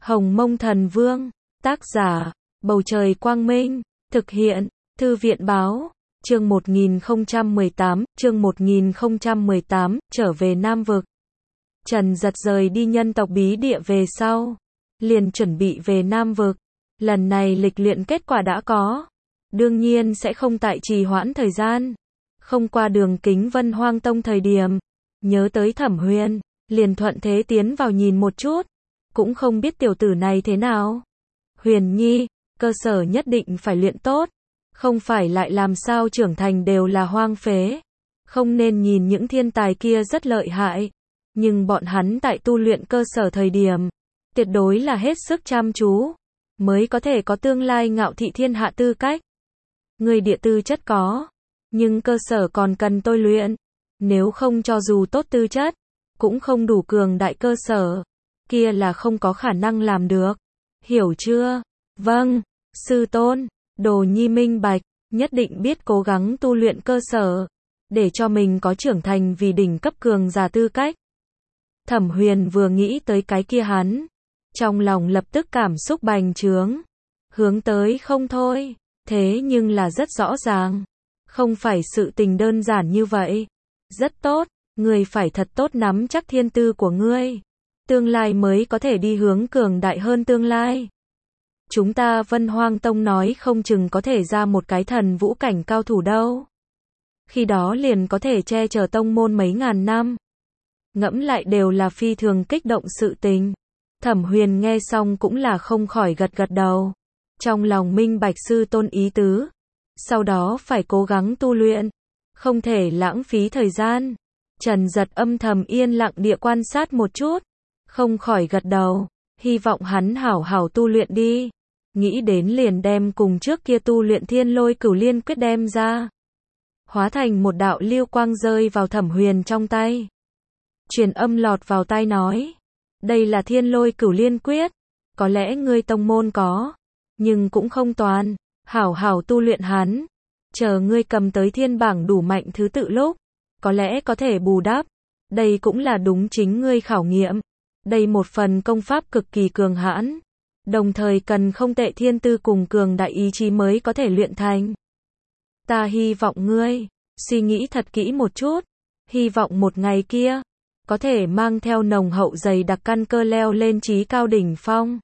Hồng Mông Thần Vương, tác giả, Bầu Trời Quang Minh, thực hiện, Thư viện Báo, chương 1018, trở về Nam Vực. Trần Giật rời đi nhân tộc bí địa về sau, liền chuẩn bị về Nam Vực. Lần này lịch luyện kết quả đã có, đương nhiên sẽ không tại trì hoãn thời gian. Không qua đường Kính Vân Hoang Tông thời điểm, nhớ tới Thẩm Huyền, liền thuận thế tiến vào nhìn một chút, cũng không biết tiểu tử này thế nào. Huyền Nhi, cơ sở nhất định phải luyện tốt, không phải lại làm sao trưởng thành đều là hoang phế. Không nên nhìn những thiên tài kia rất lợi hại, nhưng bọn hắn tại tu luyện cơ sở thời điểm, tuyệt đối là hết sức chăm chú, mới có thể có tương lai ngạo thị thiên hạ tư cách. Người địa tư chất có, nhưng cơ sở còn cần tôi luyện, nếu không cho dù tốt tư chất, cũng không đủ cường đại cơ sở, kia là không có khả năng làm được. Hiểu chưa? Vâng, sư tôn, Đồ Nhi minh bạch, nhất định biết cố gắng tu luyện cơ sở, để cho mình có trưởng thành vì đỉnh cấp cường giả tư cách. Thẩm Huyền vừa nghĩ tới cái kia hắn, trong lòng lập tức cảm xúc bành trướng, hướng tới không thôi, thế nhưng là rất rõ ràng, không phải sự tình đơn giản như vậy. Rất tốt, ngươi phải thật tốt nắm chắc thiên tư của ngươi, tương lai mới có thể đi hướng cường đại hơn tương lai. Chúng ta Vân Hoang Tông nói không chừng có thể ra một cái thần vũ cảnh cao thủ đâu. Khi đó liền có thể che chở tông môn mấy ngàn năm. Ngẫm lại đều là phi thường kích động sự tình. Thẩm Huyền nghe xong cũng là không khỏi gật gật đầu. Trong lòng minh bạch sư tôn ý tứ. Sau đó phải cố gắng tu luyện, không thể lãng phí thời gian. Trần Giật âm thầm yên lặng địa quan sát một chút, không khỏi gật đầu, hy vọng hắn hảo hảo tu luyện đi. Nghĩ đến liền đem cùng trước kia tu luyện Thiên Lôi Cửu Liên Quyết đem ra, hóa thành một đạo lưu quang rơi vào Thẩm Huyền trong tay. Truyền âm lọt vào tai nói, đây là Thiên Lôi Cửu Liên Quyết, có lẽ ngươi tông môn có, nhưng cũng không toàn, hảo hảo tu luyện hắn, chờ ngươi cầm tới thiên bảng đủ mạnh thứ tự lúc, có lẽ có thể bù đắp. Đây cũng là đúng chính ngươi khảo nghiệm. Đây một phần công pháp cực kỳ cường hãn, đồng thời cần không tệ thiên tư cùng cường đại ý chí mới có thể luyện thành. Ta hy vọng ngươi suy nghĩ thật kỹ một chút, hy vọng một ngày kia có thể mang theo nồng hậu dày đặc căn cơ leo lên chí cao đỉnh phong.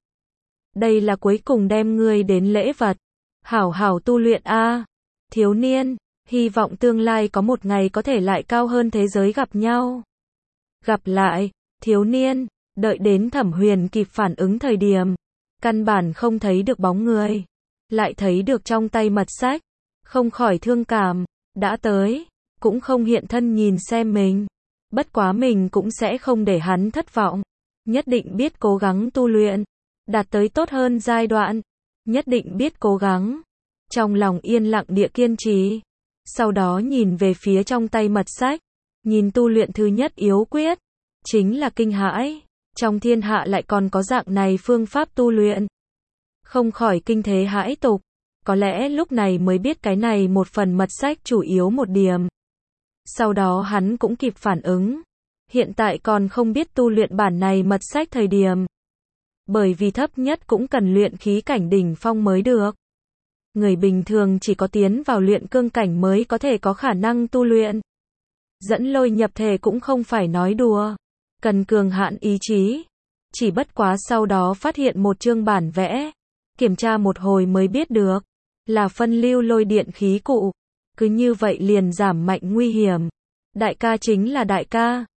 Đây là cuối cùng đem ngươi đến lễ vật. Hảo hảo tu luyện a, thiếu niên, hy vọng tương lai có một ngày có thể lại cao hơn thế giới gặp nhau. Gặp lại, thiếu niên. Đợi đến Thẩm Huyền kịp phản ứng thời điểm, căn bản không thấy được bóng người, lại thấy được trong tay mật sách, không khỏi thương cảm, đã tới, cũng không hiện thân nhìn xem mình. Bất quá mình cũng sẽ không để hắn thất vọng, nhất định biết cố gắng tu luyện, đạt tới tốt hơn giai đoạn, nhất định biết cố gắng. Trong lòng yên lặng địa kiên trì, sau đó nhìn về phía trong tay mật sách, nhìn tu luyện thứ nhất yếu quyết, chính là kinh hãi. Trong thiên hạ lại còn có dạng này phương pháp tu luyện. Không khỏi kinh thế hãi tục, có lẽ lúc này mới biết cái này một phần mật sách chủ yếu một điểm. Sau đó hắn cũng kịp phản ứng, hiện tại còn không biết tu luyện bản này mật sách thời điểm. Bởi vì thấp nhất cũng cần luyện khí cảnh đỉnh phong mới được. Người bình thường chỉ có tiến vào luyện cương cảnh mới có thể có khả năng tu luyện. Dẫn lôi nhập thể cũng không phải nói đùa, cần cường hãn ý chí. Chỉ bất quá sau đó phát hiện một chương bản vẽ, kiểm tra một hồi mới biết được, là phân lưu lôi điện khí cụ. Cứ như vậy liền giảm mạnh nguy hiểm. Đại ca chính là đại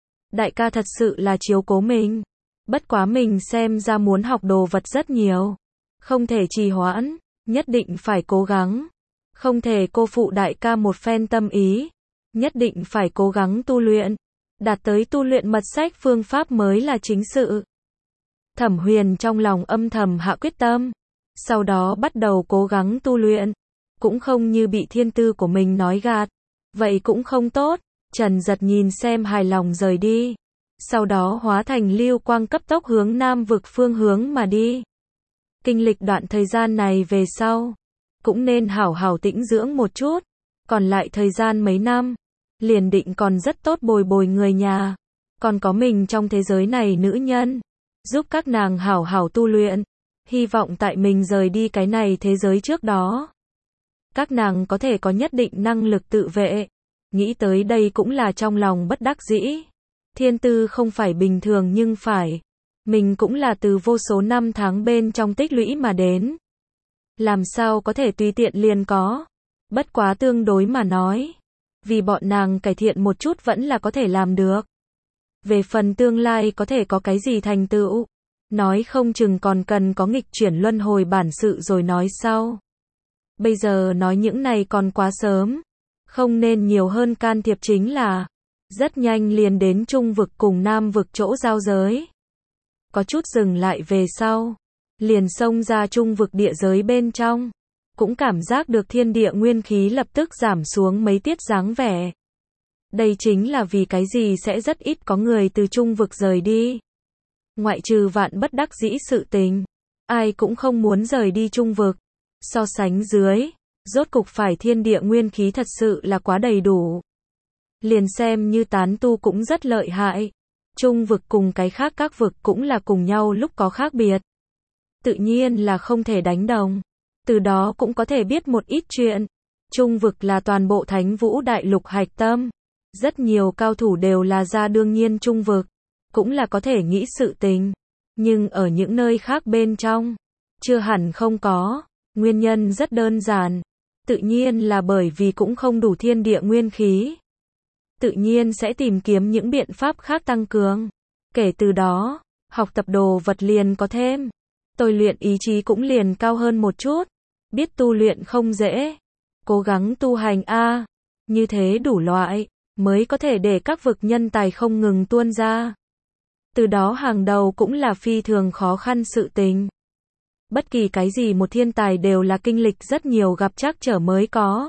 ca thật sự là chiếu cố mình. Bất quá mình xem ra muốn học đồ vật rất nhiều, không thể trì hoãn, nhất định phải cố gắng, không thể cô phụ đại ca một phen tâm ý, nhất định phải cố gắng tu luyện. Đạt tới tu luyện mật sách phương pháp mới là chính sự. Thẩm Huyền trong lòng âm thầm hạ quyết tâm, sau đó bắt đầu cố gắng tu luyện, cũng không như bị thiên tư của mình nói gạt, vậy cũng không tốt. Trần Giật nhìn xem hài lòng rời đi, sau đó hóa thành lưu quang cấp tốc hướng Nam Vực phương hướng mà đi. Kinh lịch đoạn thời gian này về sau, cũng nên hảo hảo tĩnh dưỡng một chút, còn lại thời gian mấy năm, liền định còn rất tốt bồi bồi người nhà, còn có mình trong thế giới này nữ nhân. giúp các nàng hảo hảo tu luyện, hy vọng tại mình rời đi cái này thế giới trước đó, các nàng có thể có nhất định năng lực tự vệ. Nghĩ tới đây cũng là trong lòng bất đắc dĩ. Thiên tư không phải bình thường nhưng phải. Mình cũng là từ vô số năm tháng bên trong tích lũy mà đến. Làm sao có thể tùy tiện liền có. Bất quá tương đối mà nói. Vì bọn nàng cải thiện một chút vẫn là có thể làm được. Về phần tương lai có thể có cái gì thành tựu. Nói không chừng còn cần có nghịch chuyển luân hồi bản sự rồi nói sau. Bây giờ nói những này còn quá sớm. Không nên nhiều hơn can thiệp chính là. Rất nhanh liền đến Trung vực cùng Nam vực chỗ giao giới. Có chút dừng lại về sau. Liền xông ra Trung vực địa giới bên trong. Cũng cảm giác được thiên địa nguyên khí lập tức giảm xuống mấy tiết dáng vẻ. Đây chính là vì cái gì sẽ rất ít có người từ Trung vực rời đi. Ngoại trừ vạn bất đắc dĩ sự tình. Ai cũng không muốn rời đi Trung vực. So sánh dưới. Rốt cục phải thiên địa nguyên khí thật sự là quá đầy đủ. Liền xem như tán tu cũng rất lợi hại. Trung vực cùng cái khác các vực cũng là cùng nhau lúc có khác biệt. Tự nhiên là không thể đánh đồng. Từ đó cũng có thể biết một ít chuyện. Trung vực là toàn bộ Thánh Vũ Đại Lục hạch tâm. Rất nhiều cao thủ đều là ra đương nhiên Trung vực. Cũng là có thể nghĩ sự tình. Nhưng ở những nơi khác bên trong. Chưa hẳn không có. Nguyên nhân rất đơn giản. Tự nhiên là bởi vì cũng không đủ thiên địa nguyên khí. Tự nhiên sẽ tìm kiếm những biện pháp khác tăng cường. Kể từ đó, học tập đồ vật liền có thêm. Tôi luyện ý chí cũng liền cao hơn một chút. Biết tu luyện không dễ. Cố gắng tu hành a, như thế đủ loại, mới có thể để các vực nhân tài không ngừng tuôn ra. Từ đó hàng đầu cũng là phi thường khó khăn sự tình. Bất kỳ cái gì một thiên tài đều là kinh lịch rất nhiều gặp trắc trở mới có.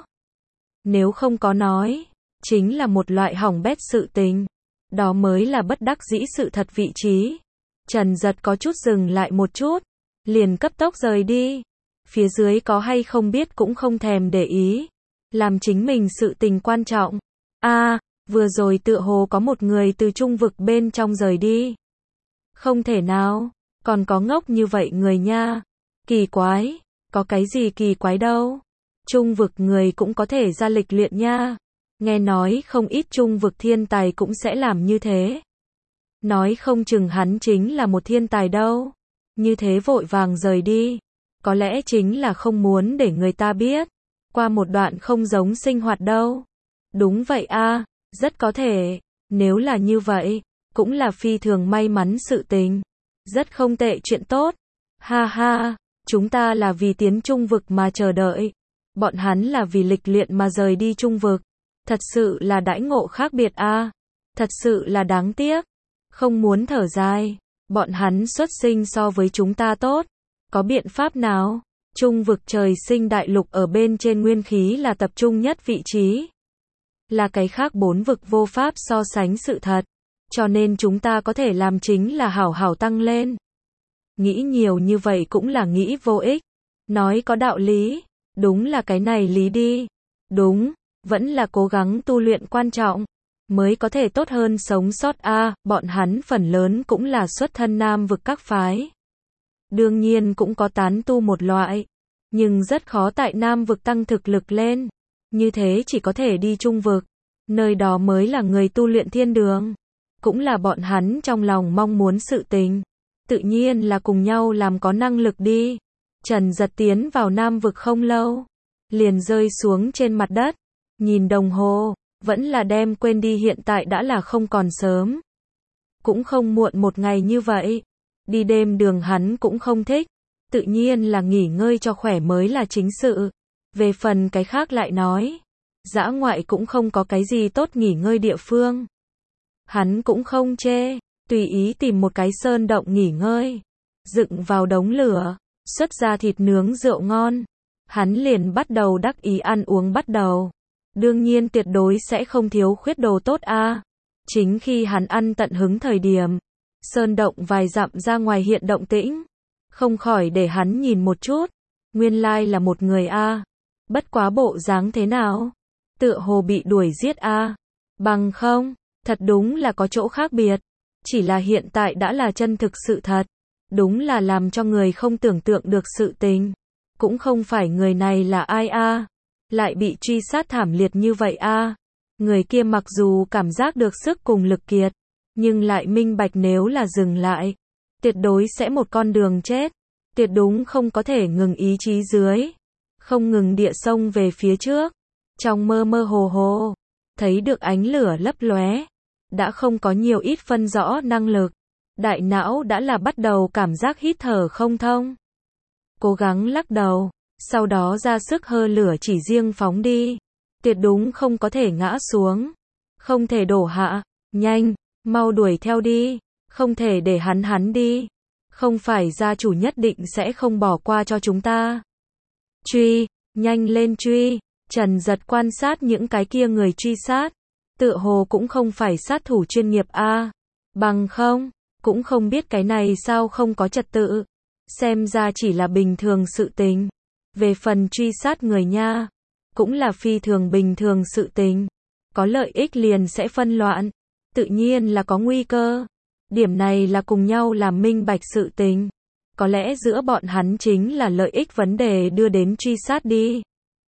Nếu không có nói, chính là một loại hỏng bét sự tình. Đó mới là bất đắc dĩ sự thật vị trí. Trần Giật có chút dừng lại một chút, liền cấp tốc rời đi. Phía dưới có hay không biết cũng không thèm để ý. Làm chính mình sự tình quan trọng. Vừa rồi tựa hồ có một người từ Trung vực bên trong rời đi. Không thể nào, còn có ngốc như vậy người nha. Kỳ quái, có cái gì kỳ quái đâu. Trung vực người cũng có thể ra lịch luyện nha. Nghe nói không ít Trung vực thiên tài cũng sẽ làm như thế. Nói không chừng hắn chính là một thiên tài đâu. Như thế vội vàng rời đi. Có lẽ chính là không muốn để người ta biết. Qua một đoạn không giống sinh hoạt đâu. Đúng vậy rất có thể. Nếu là như vậy, cũng là phi thường may mắn sự tình. Rất không tệ chuyện tốt. Ha ha, chúng ta là vì tiến Trung vực mà chờ đợi. Bọn hắn là vì lịch luyện mà rời đi Trung vực. Thật sự là đãi ngộ khác biệt Thật sự là đáng tiếc. Không muốn thở dài. Bọn hắn xuất sinh so với chúng ta tốt. Có biện pháp nào? Trung vực trời sinh đại lục ở bên trên nguyên khí là tập trung nhất vị trí. Là cái khác 4 vực vô pháp so sánh sự thật. Cho nên chúng ta có thể làm chính là hảo hảo tăng lên. Nghĩ nhiều như vậy cũng là nghĩ vô ích. Nói có đạo lý. Đúng là cái này lý đi. Đúng, vẫn là cố gắng tu luyện quan trọng. Mới có thể tốt hơn sống sót bọn hắn phần lớn cũng là xuất thân Nam vực các phái. Đương nhiên cũng có tán tu một loại. Nhưng rất khó tại Nam vực tăng thực lực lên. Như thế chỉ có thể đi Trung vực. Nơi đó mới là người tu luyện thiên đường. Cũng là bọn hắn trong lòng mong muốn sự tình. Tự nhiên là cùng nhau làm có năng lực đi. Trần Giật tiến vào Nam vực không lâu. Liền rơi xuống trên mặt đất. Nhìn đồng hồ, vẫn là đem quên đi hiện tại đã là không còn sớm. Cũng không muộn một ngày như vậy. Đi đêm đường hắn cũng không thích. Tự nhiên là nghỉ ngơi cho khỏe mới là chính sự. Về phần cái khác lại nói. Dã ngoại cũng không có cái gì tốt nghỉ ngơi địa phương. Hắn cũng không chê. Tùy ý tìm một cái sơn động nghỉ ngơi. Dựng vào đống lửa. Xuất ra thịt nướng rượu ngon. Hắn liền bắt đầu đắc ý ăn uống bắt đầu. Đương nhiên tuyệt đối sẽ không thiếu khuyết đồ tốt Chính khi hắn ăn tận hứng thời điểm. Sơn động vài dặm ra ngoài hiện động tĩnh. Không khỏi để hắn nhìn một chút. Nguyên lai là một người Bất quá bộ dáng thế nào? Tựa hồ bị đuổi giết Bằng không, thật đúng là có chỗ khác biệt. Chỉ là hiện tại đã là chân thực sự thật. đúng là làm cho người không tưởng tượng được sự tình. Cũng không phải người này là ai a, lại bị truy sát thảm liệt như vậy a. Người kia mặc dù cảm giác được sức cùng lực kiệt, nhưng lại minh bạch nếu là dừng lại, tuyệt đối sẽ một con đường chết, tuyệt đúng không có thể ngừng ý chí dưới, không ngừng địa sông về phía trước. Trong mơ mơ hồ hồ, thấy được ánh lửa lấp lóe, đã không có nhiều ít phân rõ năng lực, đại não đã là bắt đầu cảm giác hít thở không thông. Cố gắng lắc đầu, sau đó ra sức hơ lửa chỉ riêng phóng đi, tuyệt đúng không có thể ngã xuống, không thể đổ hạ, nhanh, mau đuổi theo đi, không thể để hắn đi, không phải gia chủ nhất định sẽ không bỏ qua cho chúng ta. Truy, nhanh lên truy. Trần Giật quan sát những cái kia người truy sát, tựa hồ cũng không phải sát thủ chuyên nghiệp a, bằng không, cũng không biết cái này sao không có trật tự, xem ra chỉ là bình thường sự tình. Về phần truy sát người nha, cũng là phi thường bình thường sự tình, có lợi ích liền sẽ phân loạn, tự nhiên là có nguy cơ. Điểm này là cùng nhau làm minh bạch sự tình, có lẽ giữa bọn hắn chính là lợi ích vấn đề đưa đến truy sát đi.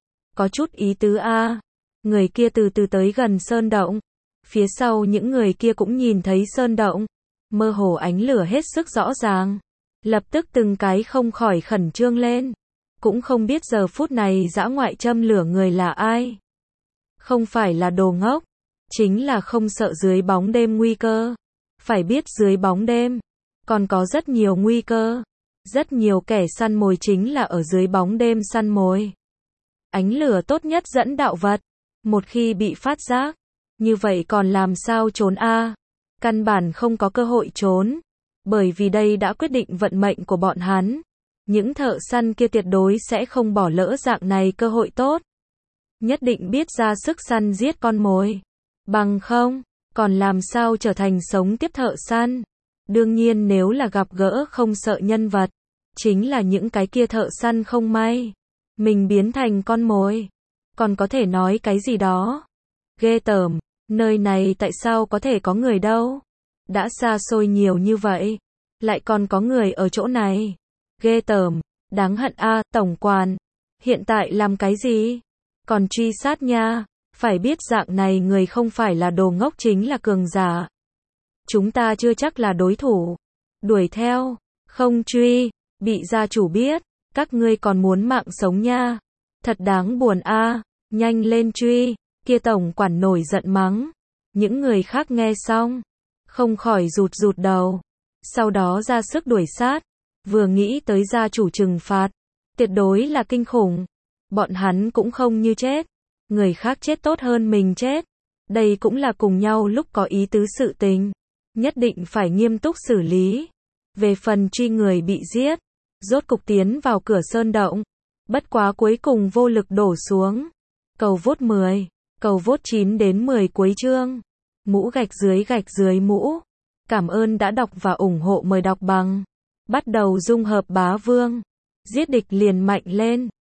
Có chút ý tứ a. Người kia từ từ tới gần sơn động, phía sau những người kia cũng nhìn thấy sơn động, mơ hồ ánh lửa hết sức rõ ràng, lập tức từng cái không khỏi khẩn trương lên, cũng không biết giờ phút này dã ngoại châm lửa người là ai. Không phải là đồ ngốc, chính là không sợ dưới bóng đêm nguy cơ. Phải biết dưới bóng đêm còn có rất nhiều nguy cơ, rất nhiều kẻ săn mồi chính là ở dưới bóng đêm săn mồi. Ánh lửa tốt nhất dẫn đạo vật, một khi bị phát giác, như vậy còn làm sao trốn a? Căn bản không có cơ hội trốn, bởi vì đây đã quyết định vận mệnh của bọn hắn. Những thợ săn kia tuyệt đối sẽ không bỏ lỡ dạng này cơ hội tốt, nhất định biết ra sức săn giết con mồi, bằng không, còn làm sao trở thành sống tiếp thợ săn. Đương nhiên nếu là gặp gỡ không sợ nhân vật, chính là những cái kia thợ săn không may mình biến thành con mồi, còn có thể nói cái gì đó. Ghê tởm, nơi này tại sao có thể có người đâu? Đã xa xôi nhiều như vậy, lại còn có người ở chỗ này. Ghê tởm, đáng hận a, tổng quản, hiện tại làm cái gì? Còn truy sát nha, phải biết dạng này người không phải là đồ ngốc chính là cường giả. Chúng ta chưa chắc là đối thủ. Đuổi theo, không truy, bị gia chủ biết, các ngươi còn muốn mạng sống nha. Thật đáng buồn a, nhanh lên truy, kia tổng quản nổi giận mắng. Những người khác nghe xong, không khỏi rụt rụt đầu, sau đó ra sức đuổi sát, vừa nghĩ tới gia chủ trừng phạt, tuyệt đối là kinh khủng. Bọn hắn cũng không như chết, người khác chết tốt hơn mình chết. Đây cũng là cùng nhau lúc có ý tứ sự tình, nhất định phải nghiêm túc xử lý. Về phần truy người bị giết, rốt cục tiến vào cửa sơn động, bất quá cuối cùng vô lực đổ xuống. Cầu vote 10, cầu vote 9 đến 10 cuối chương. Mũ gạch dưới mũ. Cảm ơn đã đọc và ủng hộ, mời đọc bằng. Bắt đầu dung hợp bá vương. Giết địch liền mạnh lên.